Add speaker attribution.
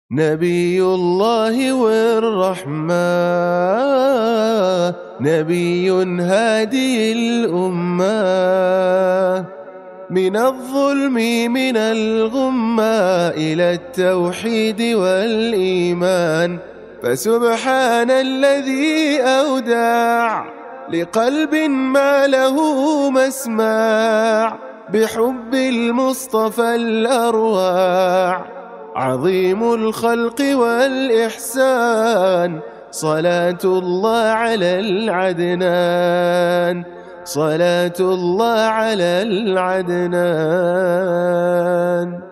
Speaker 1: نبي الله والرحمة، نبي هادي الأمة، من الظلم من الغمة إلى التوحيد والإيمان. فسبحان الذي أودع لقلب ما له مسماع بحب المصطفى الأروع، عظيم الخلق والإحسان. صلاة الله على العدنان، صلاة الله على العدنان.